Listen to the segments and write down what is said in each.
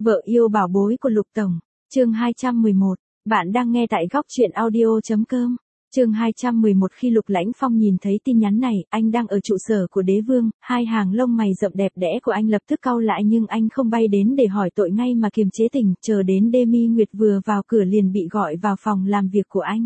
Vợ yêu bảo bối của Lục Tổng, chương 211, bạn đang nghe tại góc truyện audio.com. Chương 211 khi Lục Lãnh Phong nhìn thấy tin nhắn này, anh đang ở trụ sở của đế vương, hai hàng lông mày rậm đẹp đẽ của anh lập tức cau lại nhưng anh không bay đến để hỏi tội ngay mà kiềm chế tình, chờ đến Demi Nguyệt vừa vào cửa liền bị gọi vào phòng làm việc của anh.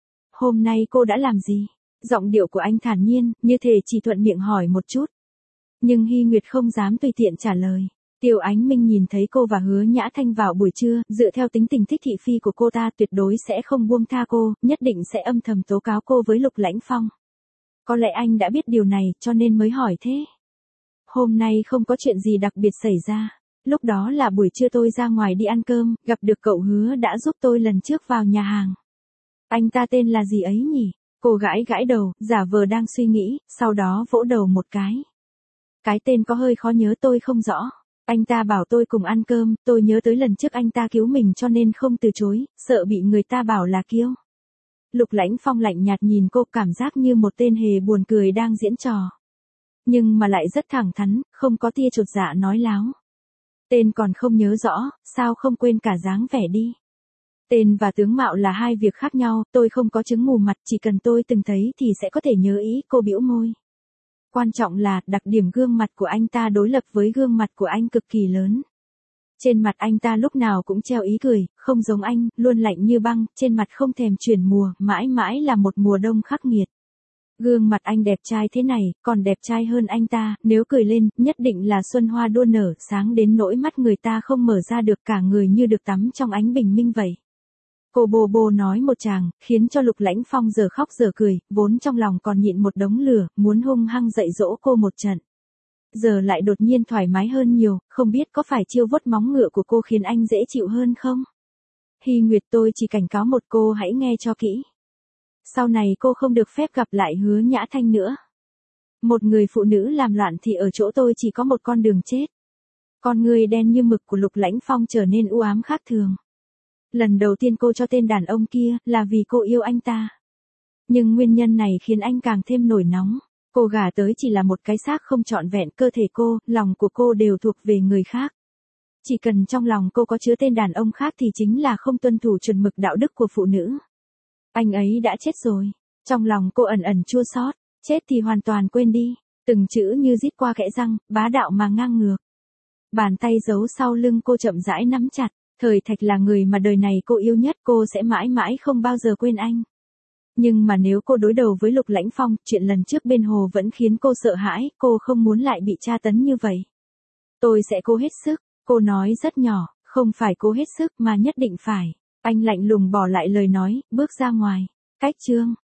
Hôm nay cô đã làm gì? Giọng điệu của anh thản nhiên, như thể chỉ thuận miệng hỏi một chút. Nhưng Hy Nguyệt không dám tùy tiện trả lời. Tiêu Ánh Minh nhìn thấy cô và Hứa Nhã Thanh vào buổi trưa, dựa theo tính tình thích thị phi của cô ta tuyệt đối sẽ không buông tha cô, nhất định sẽ âm thầm tố cáo cô với Lục Lãnh Phong. Có lẽ anh đã biết điều này cho nên mới hỏi thế. Hôm nay không có chuyện gì đặc biệt xảy ra. Lúc đó là buổi trưa tôi ra ngoài đi ăn cơm, gặp được cậu Hứa đã giúp tôi lần trước vào nhà hàng. Anh ta tên là gì ấy nhỉ? Cô gãi gãi đầu, giả vờ đang suy nghĩ, sau đó vỗ đầu một cái. Cái tên có hơi khó nhớ tôi không rõ. Anh ta bảo tôi cùng ăn cơm, tôi nhớ tới lần trước anh ta cứu mình cho nên không từ chối, sợ bị người ta bảo là kiêu. Lục Lãnh Phong lạnh nhạt nhìn cô, cảm giác như một tên hề buồn cười đang diễn trò. Nhưng mà lại rất thẳng thắn, không có tia chột dạ nói láo. Tên còn không nhớ rõ, sao không quên cả dáng vẻ đi. Tên và tướng mạo là hai việc khác nhau, tôi không có chứng mù mặt, chỉ cần tôi từng thấy thì sẽ có thể nhớ ý, cô bĩu môi. Quan trọng là, đặc điểm gương mặt của anh ta đối lập với gương mặt của anh cực kỳ lớn. Trên mặt anh ta lúc nào cũng treo ý cười, không giống anh, luôn lạnh như băng, trên mặt không thèm chuyển mùa, mãi mãi là một mùa đông khắc nghiệt. Gương mặt anh đẹp trai thế này, còn đẹp trai hơn anh ta, nếu cười lên, nhất định là xuân hoa đua nở, sáng đến nỗi mắt người ta không mở ra được, cả người như được tắm trong ánh bình minh vậy. Cô bô bô nói một tràng, khiến cho Lục Lãnh Phong giờ khóc giờ cười, vốn trong lòng còn nhịn một đống lửa, muốn hung hăng dạy dỗ cô một trận. Giờ lại đột nhiên thoải mái hơn nhiều, không biết có phải chiêu vuốt móng ngựa của cô khiến anh dễ chịu hơn không? Hy Nguyệt, tôi chỉ cảnh cáo một cô hãy nghe cho kỹ. Sau này cô không được phép gặp lại Hứa Nhã Thanh nữa. Một người phụ nữ làm loạn thì ở chỗ tôi chỉ có một con đường chết. Con người đen như mực của Lục Lãnh Phong trở nên u ám khác thường. Lần đầu tiên cô cho tên đàn ông kia là vì cô yêu anh ta. Nhưng nguyên nhân này khiến anh càng thêm nổi nóng. Cô gả tới chỉ là một cái xác không trọn vẹn, cơ thể cô, lòng của cô đều thuộc về người khác. Chỉ cần trong lòng cô có chứa tên đàn ông khác thì chính là không tuân thủ chuẩn mực đạo đức của phụ nữ. Anh ấy đã chết rồi. Trong lòng cô ẩn ẩn chua xót, chết thì hoàn toàn quên đi. Từng chữ như rít qua kẽ răng, bá đạo mà ngang ngược. Bàn tay giấu sau lưng cô chậm rãi nắm chặt. Thời Thạch là người mà đời này cô yêu nhất, cô sẽ mãi mãi không bao giờ quên anh. Nhưng mà nếu cô đối đầu với Lục Lãnh Phong, chuyện lần trước bên hồ vẫn khiến cô sợ hãi, cô không muốn lại bị tra tấn như vậy. Tôi sẽ cố hết sức, cô nói rất nhỏ, không phải cố hết sức mà nhất định phải. Anh lạnh lùng bỏ lại lời nói, bước ra ngoài. Cách chương